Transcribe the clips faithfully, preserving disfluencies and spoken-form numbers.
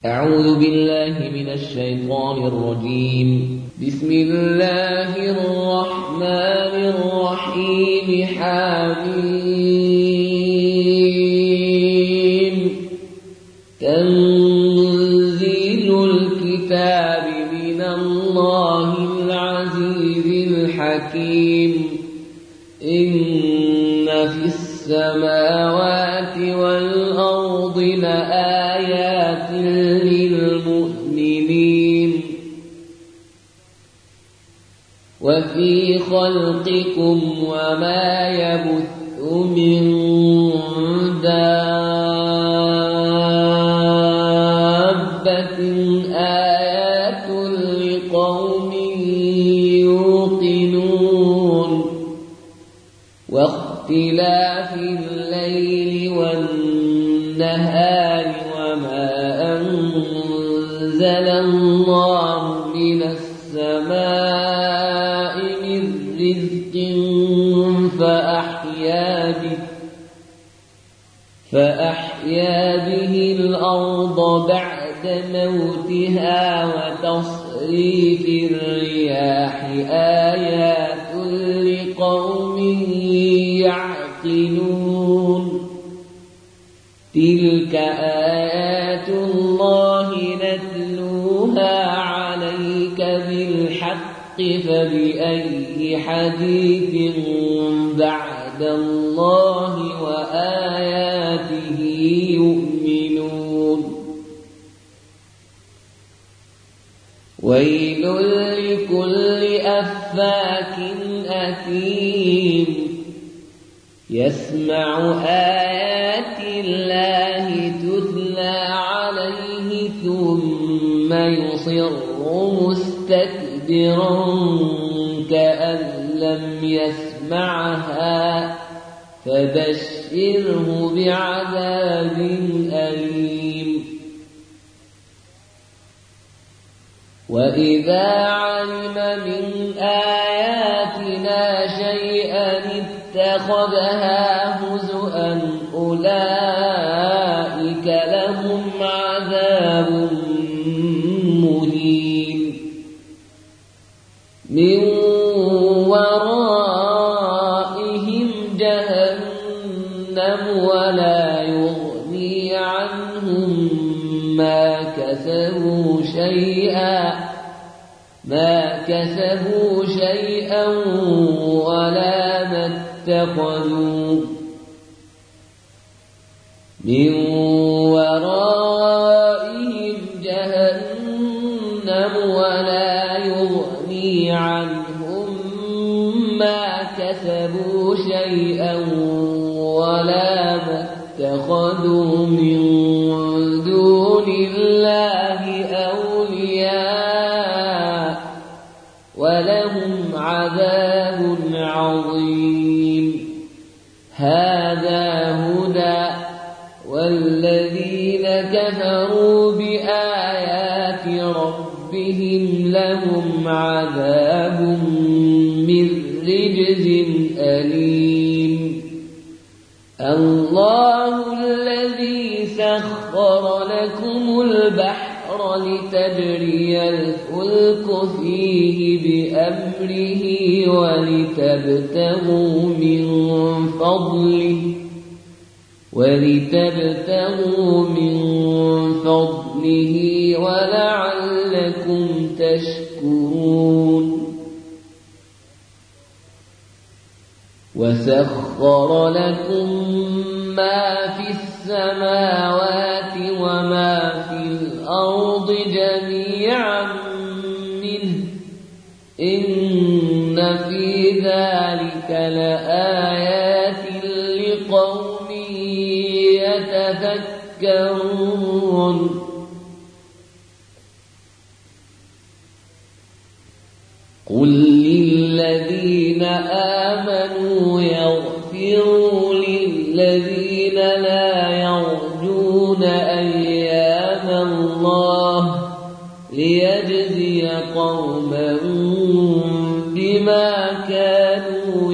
أعوذ بالله من الشيطان الرجيم. بسم الله الرحمن الرحيم. حميم. تنزيل الكتاب من الله العزيز الحكيم. إن في السماوات والأرض لآيات للمؤمنين وفي خلقكم وما يبث من دابة آيات لقوم يوقنون واختلاف الليل والنهار وما أنزل الله من السماء من رزق فأحيا به فأحيا به الأرض بعد موتها وتصريف الرياح آيات لقوم يعقلون. تلك آيات الله نتلوها عليك بالحق فبأي حديث بعد الله وآياته يؤمنون. ويل لكل أفاك أثيم يسمع آيات الله تتلى عليه ثم يصر مستكبرا كأن لم يسمعها فبشره بعذاب أليم. وإذا علم من آياتنا شيئا اتخذها هزؤا أولئك لهم عذاب مهين. من ورائهم جهنم ولا يغني عنهم ما كسبوا شيئا ما كسبوا شيئا ولا ما اتخذوا من ورائهم جهنم ولا يغني عنهم ما كسبوا شيئا ولا ما اتخذوا من دون الله أولياء ولهم عذاب عظيم. هذا هدى والذين كفروا بآيات ربهم لهم عذاب من رجز أليم. الله الذي سخر لكم البحر لتجري الفلك فيه بأمره ولتبتغوا من فضله ولتبتغوا من فضله ولعلكم تشكرون. وسخر لكم ما في السماوات وما في الأرض جميعا منه إن في ذلك لآيات لقوم يتفكرون. قل للذين آمنوا يغفروا للذين لا يرجون أيام الله ليجزي قوما بما كانوا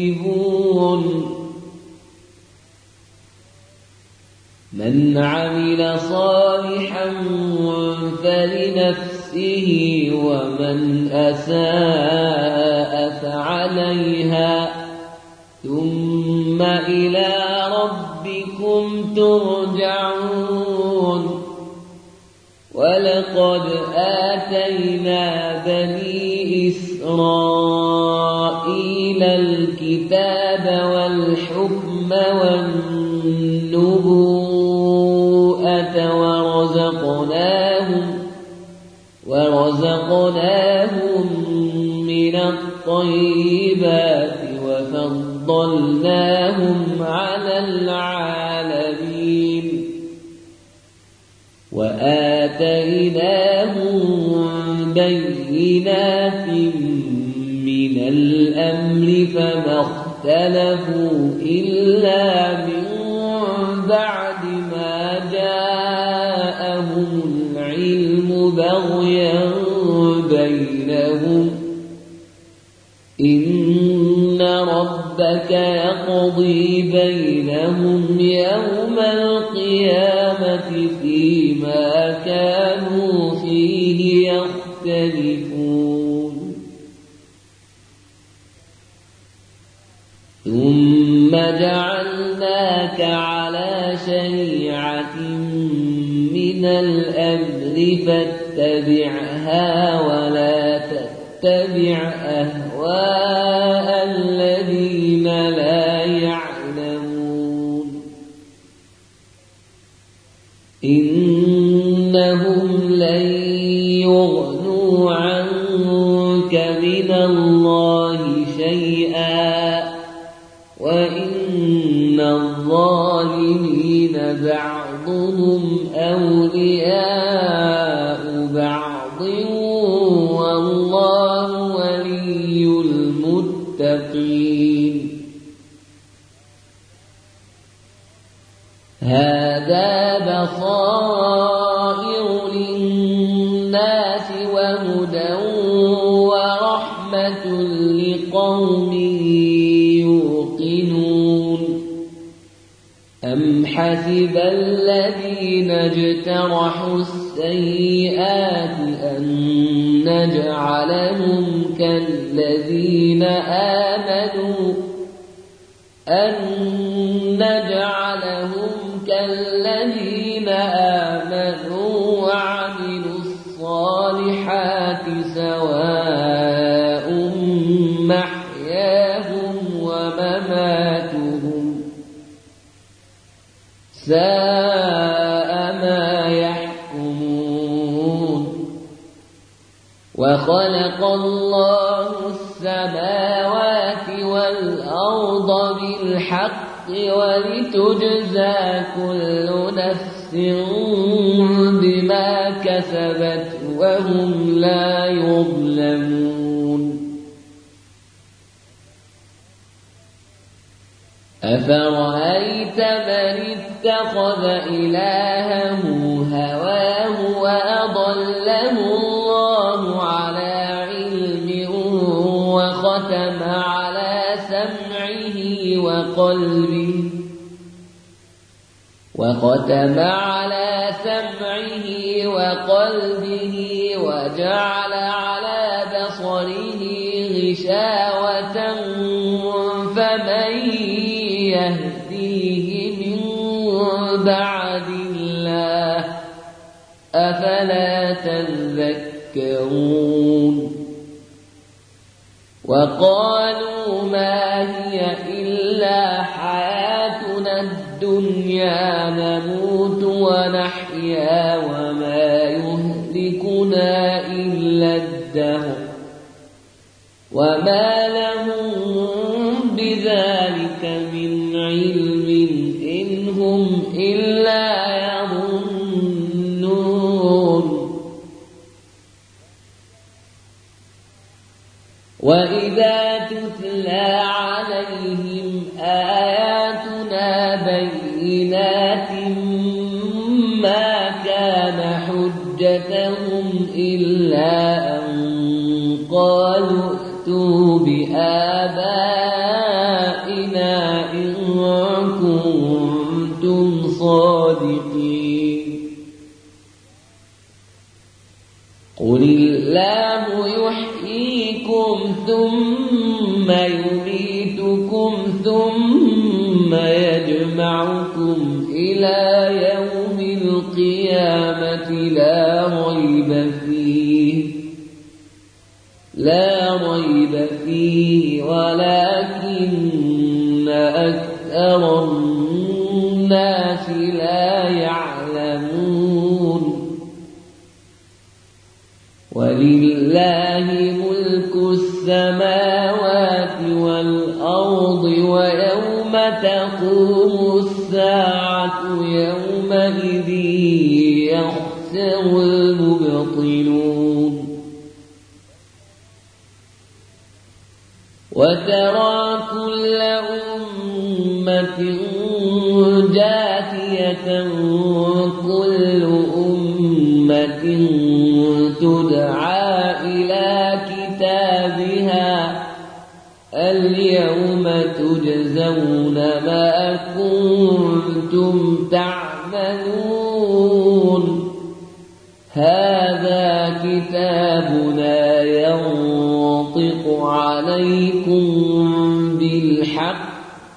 يكسبون. من عمل عمل صالحا فلنفسه ومن أساء فعليها ثم إلى ربكم ترجعون ولقد آتينا بني إسرائيل الكتاب والحكم والنبوءة ورزقناهم ورزقناهم من الطيبات وفضلناهم على العالمين وآتيناهم بينات من الأمر فما اختلفوا إلا من بعد ما جاءهم العلم بغيا بينهم إن ربك يقضي بينهم يوم القيامة فيما كانوا فيه يختلفون ثم جعلناك على شريعة من الأمر فاتبعها ولا تتبع أهواء الذين لا يعلمون إنهم لن يغنوا عنك من الله شيئا وإن الظالمين بعضهم أولياء بعض والله ولي المتقين هذا بصائر للناس وهدى ورحمة لقوم يوقنون أم حسب الذين اجترحوا السيئات أن نجعلهم كالذين آمنوا أن نجعلهم كالذين آمنوا وعملوا الصالحات سواء محياهم ومماتهم ساء ما يحكمون وخلق الله السماوات والأرض بالحق ولتجزى كل نفس بما كسبت وهم لا يظلمون أفرأيت من اتخذ إلهه هواه وأضله الله على علم وختم على سمعه وقلبه وختم على سمعه وقلبه وجعل على بصره غشاوة فمن يهديه من بعد الله أفلا تذكرون وقالوا ما هي إلا حياتنا الدنيا نموت ونحيا وما يهلكنا إلا الدهر وما لهم بذلك من علم إن هم إلا يظنون وإذا تتلى عليهم آياتنا بينات ما كان حجتهم إلا أن قالوا ائتوا بآبائنا إن كنتم صادقين قل الله يحييكم ثم يميتكم ثم يجمعكم إلى يوم القيامة لا ريب فيه لا ريب فيه ولكن أكثر الناس لا يعلمون ولله ملك السماوات والأرض ويوم تقوم الساعة يومئذ يخسر المبطلون وترى كل أمة جاثية كل أمة تدعى إلى كتابها اليوم تجزون ما كنتم تعملون هذا كتابنا ينطق عليكم بالحق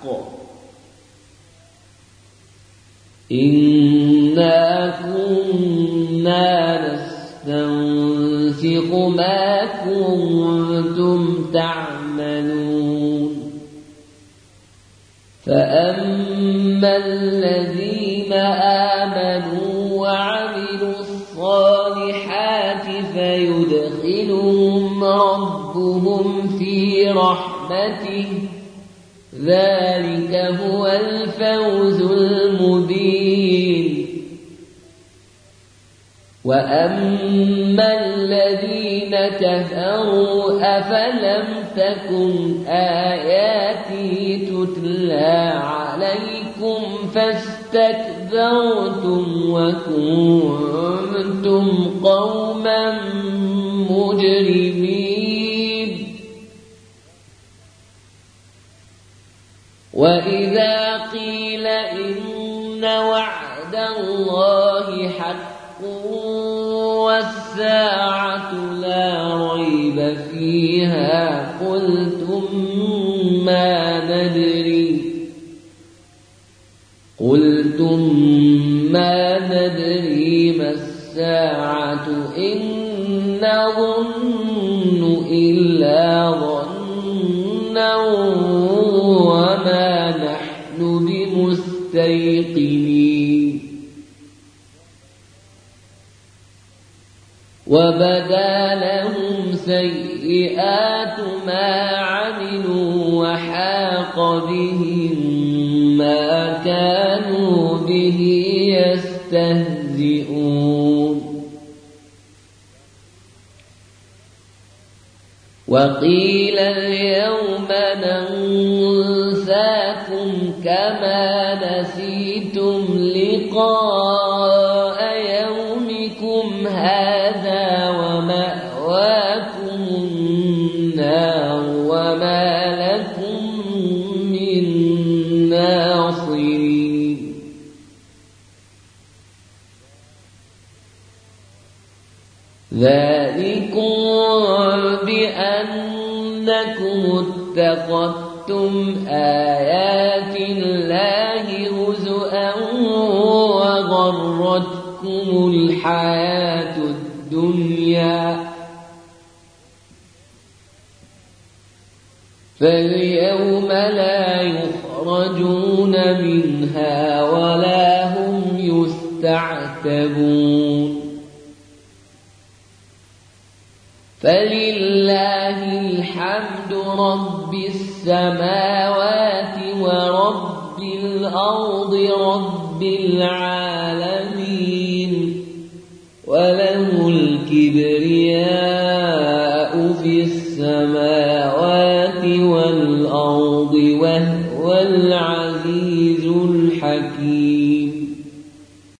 إنا كنا نستنسخ ما كنتم تعملون فأما الذين آمنوا وعملوا الصالحات فيدخلهم ربهم في رحمته ذلك هو الفوز المبين وأما الذين كفروا أفلم تكن آياتي تتلى عليكم فاستكبرتم وكنتم قوما مجرمين وإذا قيل إن وعد الله حق والساعة لا ريب فيها قلتم ما ندري قلتم ما ندري ما الساعة إن نظن إلا ظنا وما نحن بمستيقنين وبدا لهم سيئات ما عملوا وحاق بهم ما كانوا به يستهزئون وقيل اليوم ننساكم كما نسيتم لقاء يومكم هذا ومأواكم النار وما لكم من ناصرين ذلكم بأنكم اتخذتم آيات الله هزؤا وغرتكم الحياة الدنيا فاليوم لا يخرجون منها ولا هم يستعتبون فلله الحمد رب السماوات ورب الأرض رب العالمين وله الكبرياء في السماء